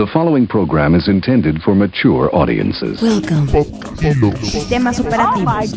The following program is intended for mature audiences. Welcome. Sistemas operativos.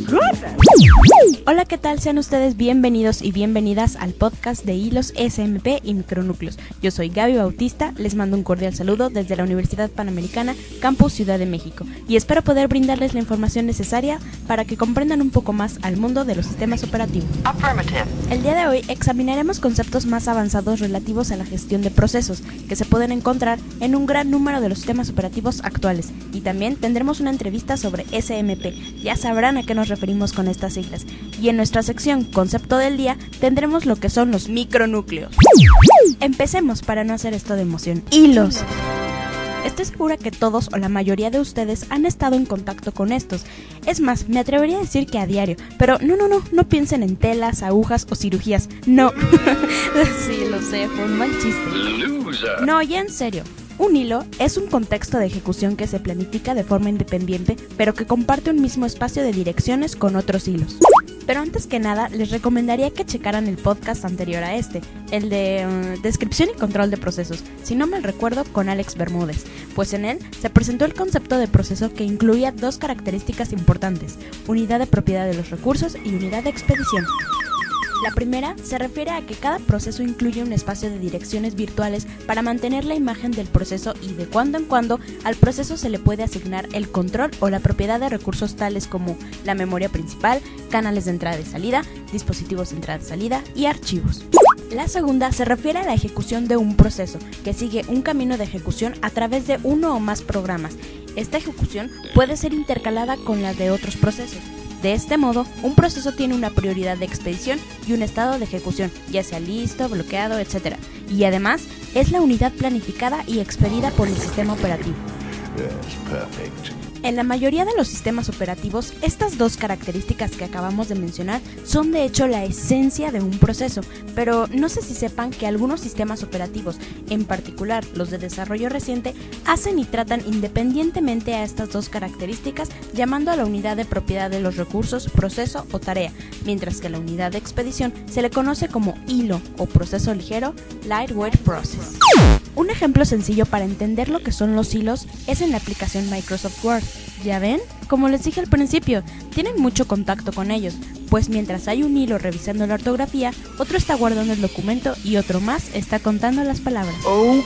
Hola, ¿qué tal? Sean ustedes bienvenidos y bienvenidas al podcast de hilos SMP y micronúcleos. Yo soy Gaby Bautista, les mando un cordial saludo desde la Universidad Panamericana, Campus Ciudad de México, y espero poder brindarles la información necesaria para que comprendan un poco más al mundo de los sistemas operativos. El día de hoy examinaremos conceptos más avanzados relativos a la gestión de procesos, que se pueden encontrar en un gran número de los sistemas operativos actuales, y también tendremos una entrevista sobre SMP, ya sabrán a qué nos referimos con estas siglas, y en nuestra sección Concepto del Día tendremos lo que son los micronúcleos. Empecemos para no hacer esto de emoción. Hilos. Estoy segura que todos o la mayoría de ustedes han estado en contacto con estos. Es más, me atrevería a decir que a diario. Pero no piensen en telas, agujas o cirugías. No. Sí, lo sé, fue un mal chiste. No, ya en serio. Un hilo es un contexto de ejecución que se planifica de forma independiente, pero que comparte un mismo espacio de direcciones con otros hilos. Pero antes que nada, les recomendaría que checaran el podcast anterior a este, el de Descripción y Control de Procesos, si no mal recuerdo, con Alex Bermúdez, pues en él se presentó el concepto de proceso que incluía dos características importantes: unidad de propiedad de los recursos y unidad de expedición. La primera se refiere a que cada proceso incluye un espacio de direcciones virtuales para mantener la imagen del proceso, y de cuando en cuando al proceso se le puede asignar el control o la propiedad de recursos tales como la memoria principal, canales de entrada y salida, dispositivos de entrada y salida y archivos. La segunda se refiere a la ejecución de un proceso, que sigue un camino de ejecución a través de uno o más programas. Esta ejecución puede ser intercalada con la de otros procesos. De este modo, un proceso tiene una prioridad de expedición y un estado de ejecución, ya sea listo, bloqueado, etc. Y además, es la unidad planificada y expedida por el sistema operativo. En la mayoría de los sistemas operativos, estas dos características que acabamos de mencionar son de hecho la esencia de un proceso, pero no sé si sepan que algunos sistemas operativos, en particular los de desarrollo reciente, hacen y tratan independientemente a estas dos características, llamando a la unidad de propiedad de los recursos proceso o tarea, mientras que la unidad de expedición se le conoce como hilo o proceso ligero, lightweight process. Un ejemplo sencillo para entender lo que son los hilos es en la aplicación Microsoft Word. ¿Ya ven? Como les dije al principio, tienen mucho contacto con ellos, pues mientras hay un hilo revisando la ortografía, otro está guardando el documento y otro más está contando las palabras.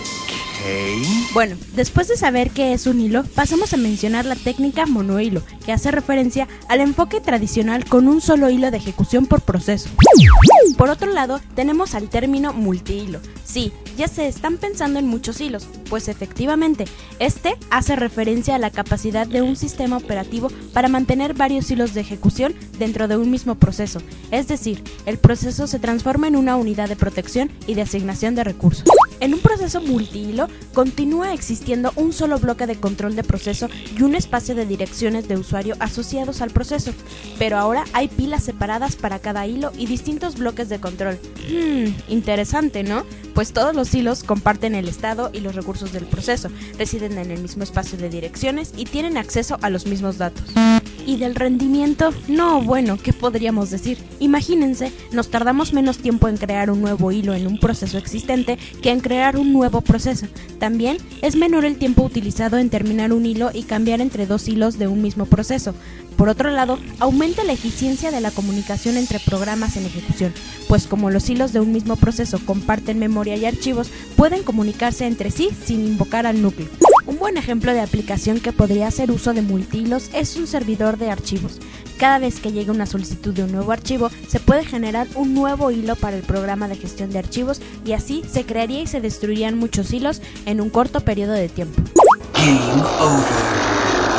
Bueno, después de saber qué es un hilo, pasamos a mencionar la técnica monohilo, que hace referencia al enfoque tradicional con un solo hilo de ejecución por proceso. Por otro lado, tenemos al término multihilo. Sí, ya se están pensando en muchos hilos, pues efectivamente, este hace referencia a la capacidad de un sistema operativo para mantener varios hilos de ejecución dentro de un mismo proceso. Es decir, el proceso se transforma en una unidad de protección y de asignación de recursos. En un proceso multihilo, continúa existiendo un solo bloque de control de proceso y un espacio de direcciones de usuario asociados al proceso, pero ahora hay pilas separadas para cada hilo y distintos bloques de control. Interesante, ¿no? Pues todos los hilos comparten el estado y los recursos del proceso, residen en el mismo espacio de direcciones y tienen acceso a los mismos datos. ¿Y del rendimiento? No, bueno, ¿qué podríamos decir? Imagínense, nos tardamos menos tiempo en crear un nuevo hilo en un proceso existente que en crear un nuevo proceso. También es menor el tiempo utilizado en terminar un hilo y cambiar entre dos hilos de un mismo proceso. Por otro lado, aumenta la eficiencia de la comunicación entre programas en ejecución, pues como los hilos de un mismo proceso comparten memoria y archivos, pueden comunicarse entre sí sin invocar al núcleo. Un buen ejemplo de aplicación que podría hacer uso de multihilos es un servidor de archivos. Cada vez que llega una solicitud de un nuevo archivo, se puede generar un nuevo hilo para el programa de gestión de archivos, y así se crearía y se destruirían muchos hilos en un corto periodo de tiempo. Game over.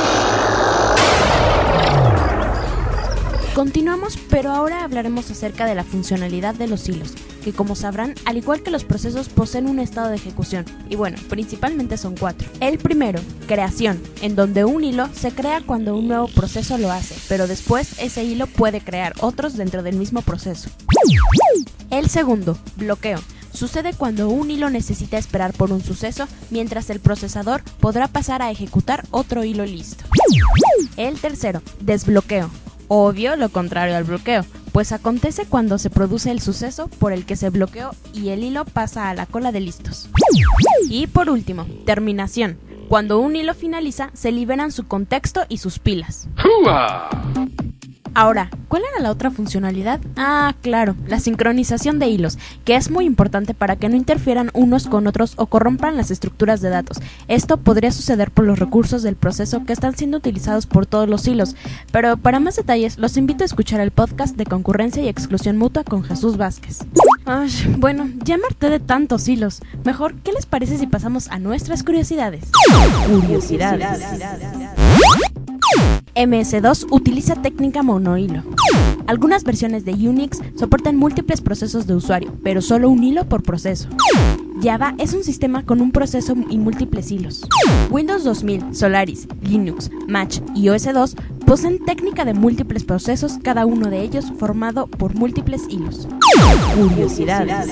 Continuamos, pero ahora hablaremos acerca de la funcionalidad de los hilos, que como sabrán, al igual que los procesos, poseen un estado de ejecución, y bueno, principalmente son 4. El primero, creación, en donde un hilo se crea cuando un nuevo proceso lo hace, pero después ese hilo puede crear otros dentro del mismo proceso. El segundo, bloqueo. Sucede cuando un hilo necesita esperar por un suceso, mientras el procesador podrá pasar a ejecutar otro hilo listo. El tercero, desbloqueo. Obvio, lo contrario al bloqueo, pues acontece cuando se produce el suceso por el que se bloqueó y el hilo pasa a la cola de listos. Y por último, terminación. Cuando un hilo finaliza, se liberan su contexto y sus pilas. Ahora, ¿cuál era la otra funcionalidad? Ah, claro, la sincronización de hilos, que es muy importante para que no interfieran unos con otros o corrompan las estructuras de datos. Esto podría suceder por los recursos del proceso que están siendo utilizados por todos los hilos, pero para más detalles los invito a escuchar el podcast de concurrencia y exclusión mutua con Jesús Vázquez. Ay, bueno, ya me harté de tantos hilos. Mejor, ¿qué les parece si pasamos a nuestras curiosidades? Curiosidades. MS2 utiliza técnica monohilo. Algunas versiones de Unix soportan múltiples procesos de usuario, pero solo un hilo por proceso. Java es un sistema con un proceso y múltiples hilos. Windows 2000, Solaris, Linux, Mach y OS2 poseen técnica de múltiples procesos, cada uno de ellos formado por múltiples hilos. Curiosidades.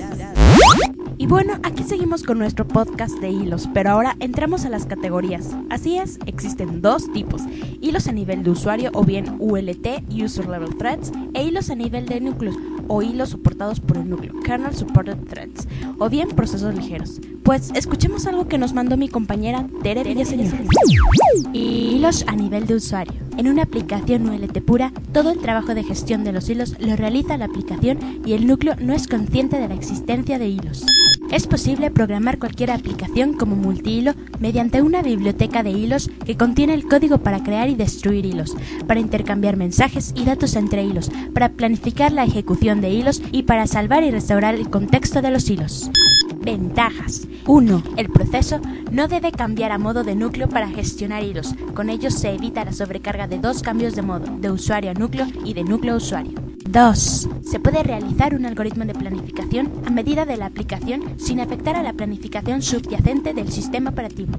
Y bueno, aquí seguimos con nuestro podcast de hilos, pero ahora entramos a las categorías. Así es, existen dos tipos: hilos a nivel de usuario o bien ULT, User Level Threads, e hilos a nivel de núcleos o hilos soportados por el núcleo, Kernel Supported Threads, o bien procesos ligeros. Pues escuchemos algo que nos mandó mi compañera Tere Villaseñor. Hilos a nivel de usuario. En una aplicación ULT pura, todo el trabajo de gestión de los hilos lo realiza la aplicación y el núcleo no es consciente de la existencia de hilos. Es posible programar cualquier aplicación como multihilo mediante una biblioteca de hilos que contiene el código para crear y destruir hilos, para intercambiar mensajes y datos entre hilos, para planificar la ejecución de hilos y para salvar y restaurar el contexto de los hilos. Ventajas. 1. El proceso no debe cambiar a modo de núcleo para gestionar hilos. Con ello se evita la sobrecarga de dos cambios de modo, de usuario a núcleo y de núcleo a usuario. 2. Se puede realizar un algoritmo de planificación a medida de la aplicación sin afectar a la planificación subyacente del sistema operativo.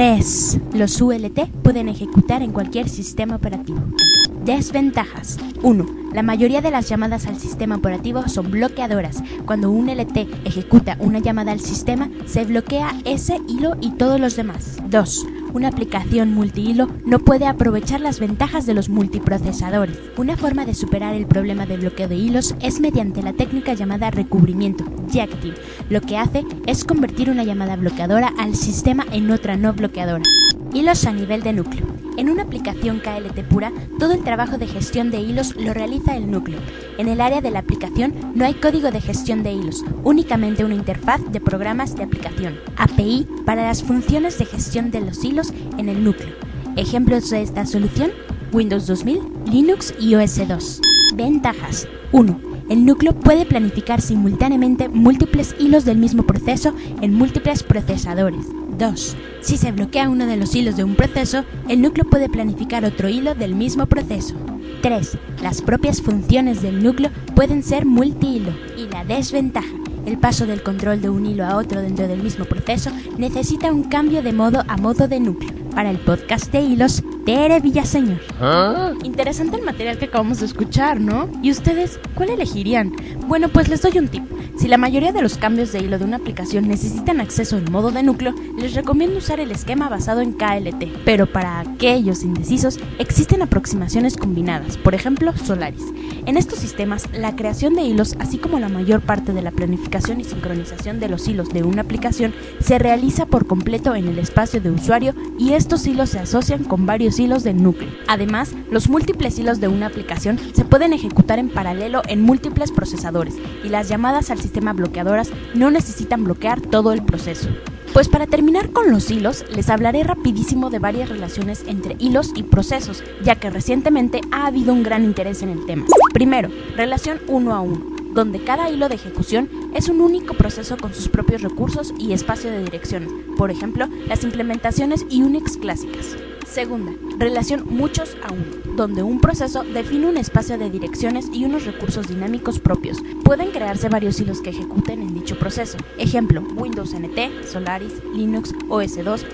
3. Los ULT pueden ejecutar en cualquier sistema operativo. Desventajas. 1. La mayoría de las llamadas al sistema operativo son bloqueadoras. Cuando un LT ejecuta una llamada al sistema, se bloquea ese hilo y todos los demás. 2. Una aplicación multihilo no puede aprovechar las ventajas de los multiprocesadores. Una forma de superar el problema de bloqueo de hilos es mediante la técnica llamada recubrimiento, jacking. Lo que hace es convertir una llamada bloqueadora al sistema en otra no bloqueadora. Hilos a nivel de núcleo. En una aplicación KLT pura, todo el trabajo de gestión de hilos lo realiza el núcleo. En el área de la aplicación no hay código de gestión de hilos, únicamente una interfaz de programas de aplicación, API, para las funciones de gestión de los hilos en el núcleo. Ejemplos de esta solución: Windows 2000, Linux y OS2. Ventajas. 1. El núcleo puede planificar simultáneamente múltiples hilos del mismo proceso en múltiples procesadores. 2. Si se bloquea uno de los hilos de un proceso, el núcleo puede planificar otro hilo del mismo proceso. 3. Las propias funciones del núcleo pueden ser multihilo. Y la desventaja: el paso del control de un hilo a otro dentro del mismo proceso necesita un cambio de modo a modo de núcleo. Para el podcast de hilos, Tere Villaseñor. Interesante el material que acabamos de escuchar, ¿no? ¿Y ustedes cuál elegirían? Bueno, pues les doy un tip. Si la mayoría de los cambios de hilo de una aplicación necesitan acceso en modo de núcleo, les recomiendo usar el esquema basado en KLT. Pero para aquellos indecisos, existen aproximaciones combinadas, por ejemplo, Solaris. En estos sistemas, la creación de hilos, así como la mayor parte de la planificación y sincronización de los hilos de una aplicación, se realiza por completo en el espacio de usuario y estos hilos se asocian con varios hilos del núcleo. Además, los múltiples hilos de una aplicación se pueden ejecutar en paralelo en múltiples procesadores y las llamadas al sistema bloqueadoras no necesitan bloquear todo el proceso. Pues para terminar con los hilos, les hablaré rapidísimo de varias relaciones entre hilos y procesos, ya que recientemente ha habido un gran interés en el tema. Primero, relación 1 a 1, donde cada hilo de ejecución es un único proceso con sus propios recursos y espacio de dirección, por ejemplo, las implementaciones Unix clásicas. Segunda, relación muchos a uno, donde un proceso define un espacio de direcciones y unos recursos dinámicos propios. Pueden crearse varios hilos que ejecuten en dicho proceso. Ejemplo, Windows NT, Solaris, Linux, OS2,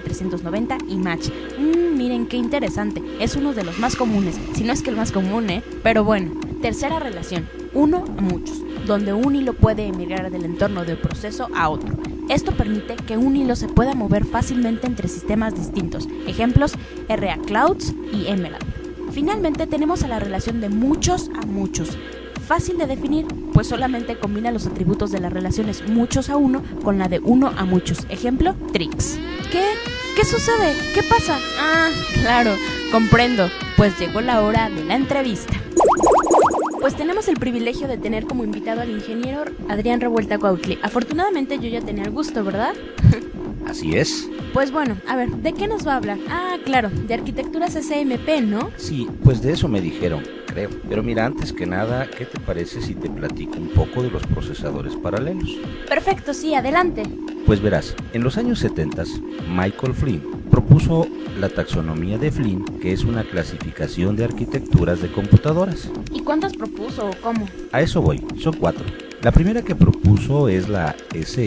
OS390 y Mach. Miren qué interesante, es uno de los más comunes, si no es que el más común, Pero bueno. Tercera relación, uno a muchos, donde un hilo puede emigrar del entorno del proceso a otro. Esto permite que un hilo se pueda mover fácilmente entre sistemas distintos. Ejemplos, RA Clouds y Emerald. Finalmente tenemos a la relación de muchos a muchos. Fácil de definir, pues solamente combina los atributos de las relaciones muchos a uno con la de uno a muchos. Ejemplo, Trix. ¿Qué sucede? ¿Qué pasa? Ah, claro, comprendo, pues llegó la hora de la entrevista. Pues tenemos el privilegio de tener como invitado al ingeniero Adrián Revuelta Cuautli. Afortunadamente yo ya tenía el gusto, ¿verdad? Así es. Pues bueno, a ver, ¿de qué nos va a hablar? Ah, claro, de arquitecturas SMP, ¿no? Sí, pues de eso me dijeron, creo. Pero mira, antes que nada, ¿qué te parece si te platico un poco de los procesadores paralelos? Perfecto, sí, adelante. Pues verás, en los años 70, Michael Flynn propuso la taxonomía de Flynn, que es una clasificación de arquitecturas de computadoras. ¿Y cuántas propuso o cómo? A eso voy, son 4. La primera que propuso es la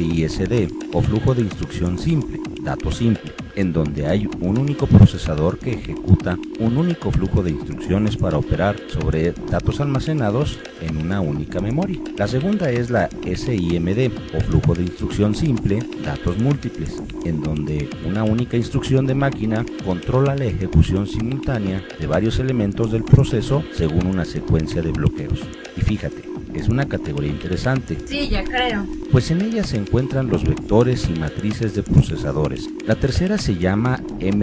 SISD, o flujo de instrucción simple, dato simple, en donde hay un único procesador que ejecuta un único flujo de instrucciones para operar sobre datos almacenados en una única memoria. La segunda es la SIMD, o flujo de instrucción simple, datos múltiples, en donde una única instrucción de máquina controla la ejecución simultánea de varios elementos del proceso según una secuencia de bloqueos. Y fíjate, es una categoría interesante. Sí, ya creo. Pues en ella se encuentran los vectores y matrices de procesadores. La tercera se llama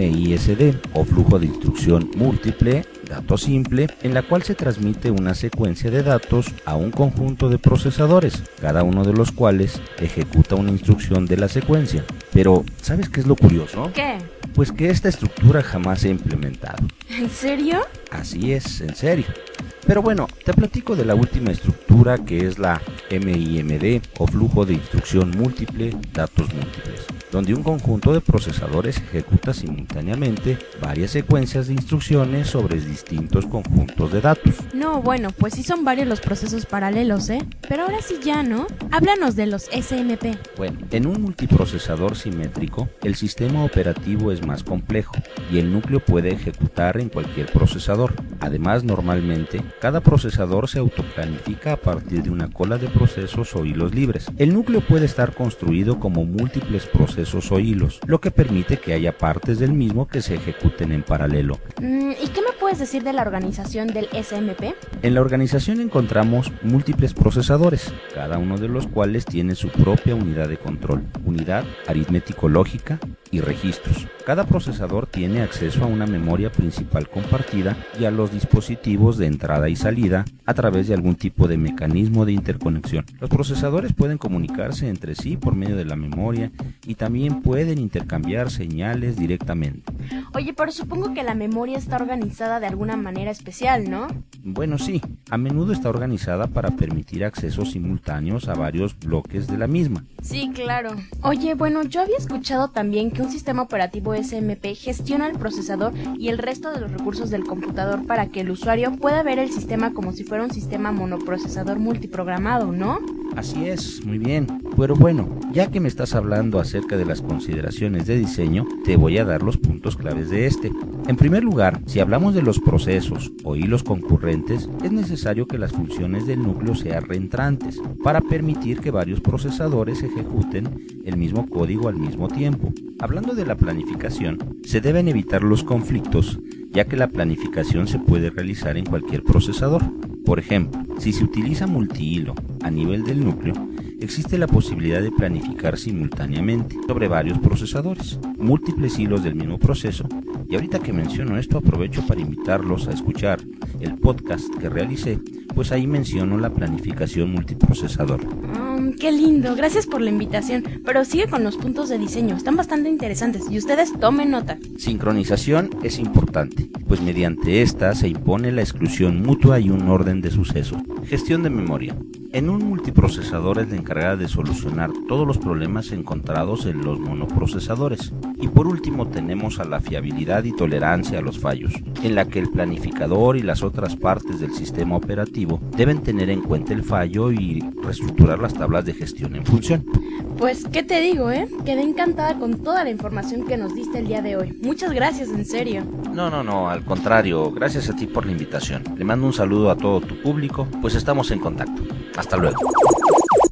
MISD, o flujo de instrucción múltiple, dato simple, en la cual se transmite una secuencia de datos a un conjunto de procesadores, cada uno de los cuales ejecuta una instrucción de la secuencia. Pero, ¿sabes qué es lo curioso? ¿Qué? Pues que esta estructura jamás se ha implementado. ¿En serio? Así es, en serio. Pero bueno, te platico de la última estructura, que es la MIMD, o flujo de instrucción múltiple, datos múltiples, donde un conjunto de procesadores ejecuta simultáneamente varias secuencias de instrucciones sobre distintos conjuntos de datos. No, bueno, pues sí son varios los procesos paralelos, ¿eh? Pero ahora sí ya, ¿no? Háblanos de los SMP. Bueno, en un multiprocesador simétrico, el sistema operativo es más complejo y el núcleo puede ejecutar en cualquier procesador. Además, normalmente, cada procesador se autoplanifica a partir de una cola de procesos o hilos libres. El núcleo puede estar construido como múltiples procesos o hilos, lo que permite que haya partes del mismo que se ejecuten en paralelo. ¿Y qué me puedes decir de la organización del SMP? En la organización encontramos múltiples procesadores, cada uno de los cuales tiene su propia unidad de control, unidad aritmético-lógica y registros. Cada procesador tiene acceso a una memoria principal compartida y a los dispositivos de entrada y salida a través de algún tipo de mecanismo de interconexión. Los procesadores pueden comunicarse entre sí por medio de la memoria y también pueden intercambiar señales directamente. Oye, pero supongo que la memoria está organizada de alguna manera especial, ¿no? Bueno, sí, a menudo está organizada para permitir accesos simultáneos a varios bloques de la misma. Sí, claro. Oye, bueno, yo había escuchado también que un sistema operativo SMP gestiona el procesador y el resto de los recursos del computador para que el usuario pueda ver el sistema como si fuera un sistema monoprocesador multiprogramado, ¿no? Así es, muy bien. Pero bueno, ya que me estás hablando acerca de las consideraciones de diseño, te voy a dar los puntos claves de este. En primer lugar, si hablamos de los procesos o hilos concurrentes, es necesario que las funciones del núcleo sean reentrantes para permitir que varios procesadores ejecuten el mismo código al mismo tiempo. Hablando de la planificación, se deben evitar los conflictos, ya que la planificación se puede realizar en cualquier procesador. Por ejemplo, si se utiliza multihilo a nivel del núcleo, existe la posibilidad de planificar simultáneamente sobre varios procesadores, múltiples hilos del mismo proceso. Y ahorita que menciono esto, aprovecho para invitarlos a escuchar el podcast que realicé, pues ahí menciono la planificación multiprocesador. ¡Qué lindo! Gracias por la invitación, pero sigue con los puntos de diseño, están bastante interesantes y ustedes tomen nota. Sincronización es importante, pues mediante esta se impone la exclusión mutua y un orden de sucesos. Gestión de memoria. En un multiprocesador es la encargada de solucionar todos los problemas encontrados en los monoprocesadores. Y por último tenemos a la fiabilidad y tolerancia a los fallos, en la que el planificador y las otras partes del sistema operativo deben tener en cuenta el fallo y reestructurar las tablas de gestión en función. Pues, ¿qué te digo, Quedé encantada con toda la información que nos diste el día de hoy. Muchas gracias, en serio. No, al contrario, gracias a ti por la invitación. Le mando un saludo a todo tu público, pues estamos en contacto. Hasta luego.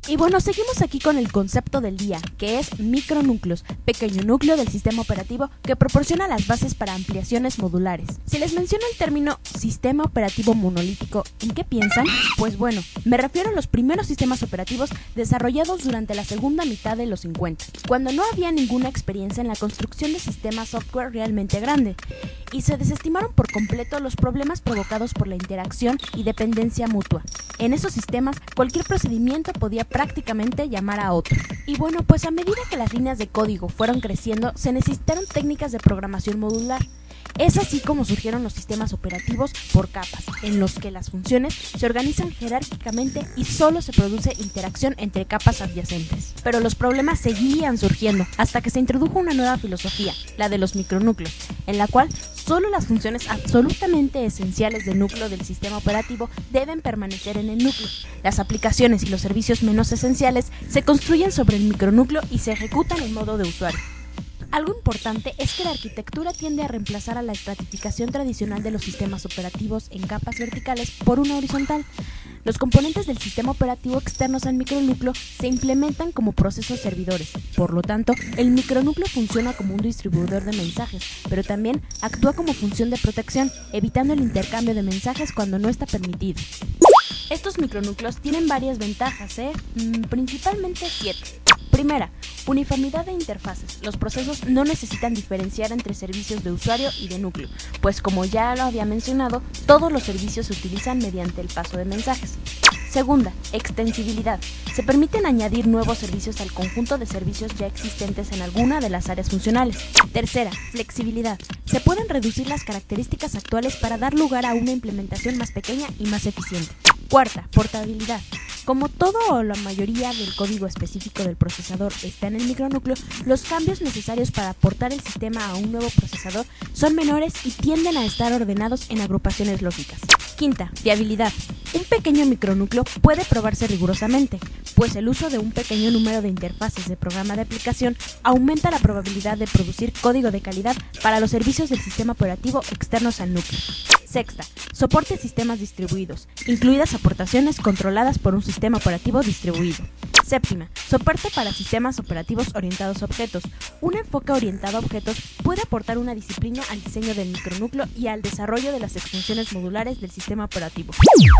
Y bueno, seguimos aquí con el concepto del día, que es micronúcleos, pequeño núcleo del sistema operativo que proporciona las bases para ampliaciones modulares. Si les menciono el término sistema operativo monolítico, ¿en qué piensan? Pues bueno, me refiero a los primeros sistemas operativos desarrollados durante la segunda mitad de los 50, cuando no había ninguna experiencia en la construcción de sistemas software realmente grande, y se desestimaron por completo los problemas provocados por la interacción y dependencia mutua. En esos sistemas, cualquier procedimiento podía prácticamente llamar a otro. Y bueno, pues a medida que las líneas de código fueron creciendo, se necesitaron técnicas de programación modular. Es así como surgieron los sistemas operativos por capas, en los que las funciones se organizan jerárquicamente y solo se produce interacción entre capas adyacentes. Pero los problemas seguían surgiendo hasta que se introdujo una nueva filosofía, la de los micronúcleos, en la cual solo las funciones absolutamente esenciales del núcleo del sistema operativo deben permanecer en el núcleo. Las aplicaciones y los servicios menos esenciales se construyen sobre el micronúcleo y se ejecutan en modo de usuario. Algo importante es que la arquitectura tiende a reemplazar a la estratificación tradicional de los sistemas operativos en capas verticales por una horizontal. Los componentes del sistema operativo externos al micronúcleo se implementan como procesos servidores. Por lo tanto, el micronúcleo funciona como un distribuidor de mensajes, pero también actúa como función de protección, evitando el intercambio de mensajes cuando no está permitido. Estos micronúcleos tienen varias ventajas, principalmente 7. Primera, uniformidad de interfaces. Los procesos no necesitan diferenciar entre servicios de usuario y de núcleo, pues como ya lo había mencionado, todos los servicios se utilizan mediante el paso de mensajes. Segunda, extensibilidad. Se permiten añadir nuevos servicios al conjunto de servicios ya existentes en alguna de las áreas funcionales. Tercera, flexibilidad. Se pueden reducir las características actuales para dar lugar a una implementación más pequeña y más eficiente. Cuarta, portabilidad. Como todo o la mayoría del código específico del procesador está en el micronúcleo, los cambios necesarios para aportar el sistema a un nuevo procesador son menores y tienden a estar ordenados en agrupaciones lógicas. Quinta, fiabilidad. Un pequeño micronúcleo puede probarse rigurosamente, pues el uso de un pequeño número de interfaces de programa de aplicación aumenta la probabilidad de producir código de calidad para los servicios del sistema operativo externos al núcleo. Sexta, soporte a sistemas distribuidos, incluidas aportaciones controladas por un sistema operativo distribuido. Séptima, soporte para sistemas operativos orientados a objetos. Un enfoque orientado a objetos puede aportar una disciplina al diseño del micronúcleo y al desarrollo de las extensiones modulares del sistema operativo.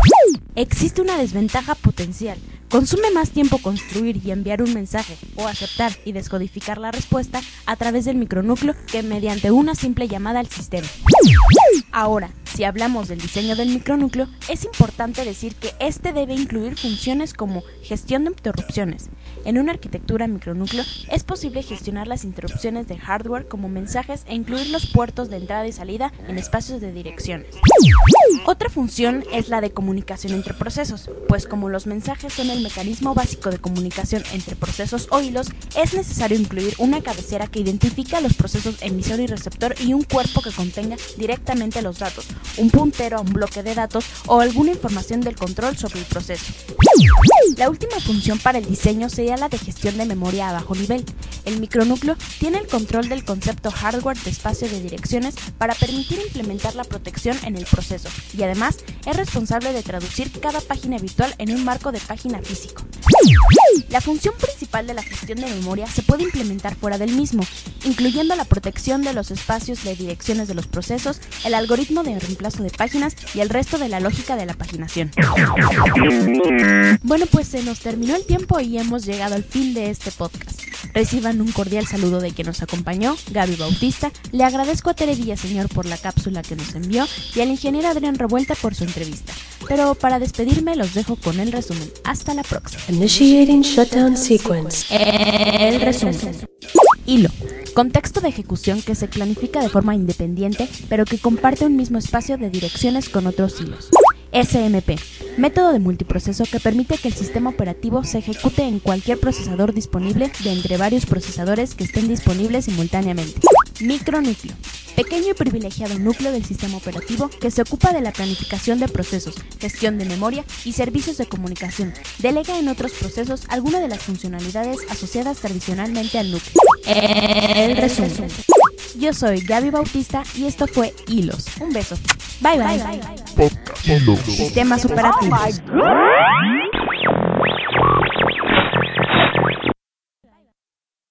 Existe una desventaja potencial. Consume más tiempo construir y enviar un mensaje, o aceptar y descodificar la respuesta a través del micronúcleo que mediante una simple llamada al sistema. Ahora, si hablamos del diseño del micronúcleo, es importante decir que este debe incluir funciones como gestión de interrupciones. En una arquitectura micronúcleo es posible gestionar las interrupciones de hardware como mensajes e incluir los puertos de entrada y salida en espacios de direcciones. Otra función es la de comunicación entre procesos, pues como los mensajes son el mecanismo básico de comunicación entre procesos o hilos, es necesario incluir una cabecera que identifique a los procesos emisor y receptor y un cuerpo que contenga directamente los datos, un puntero a un bloque de datos o alguna información del control sobre el proceso. La última función para el diseño sería la de gestión de memoria a bajo nivel. El micronúcleo tiene el control del concepto hardware de espacio de direcciones para permitir implementar la protección en el proceso y además es responsable de traducir cada página virtual en un marco de página físico. La función principal de la gestión de memoria se puede implementar fuera del mismo, incluyendo la protección de los espacios de direcciones de los procesos, el algoritmo de reemplazo de páginas y el resto de la lógica de la paginación. Bueno, pues se nos terminó el tiempo y hemos llegado al fin de este podcast. Reciban un cordial saludo de quien nos acompañó, Gaby Bautista. Le agradezco a Tere Villaseñor por la cápsula que nos envió y al ingeniero Adrián Revuelta por su entrevista. Pero para despedirme los dejo con el resumen. Hasta la próxima. Initiating shutdown sequence. El resumen. Hilo. Contexto de ejecución que se planifica de forma independiente, pero que comparte un mismo espacio de direcciones con otros hilos. SMP. Método de multiproceso que permite que el sistema operativo se ejecute en cualquier procesador disponible de entre varios procesadores que estén disponibles simultáneamente. Micronúcleo. Pequeño y privilegiado núcleo del sistema operativo que se ocupa de la planificación de procesos, gestión de memoria y servicios de comunicación. Delega en otros procesos algunas de las funcionalidades asociadas tradicionalmente al núcleo. El resumen. Yo soy Gaby Bautista y esto fue Hilos. Un beso. Bye bye. Sistemas operativos.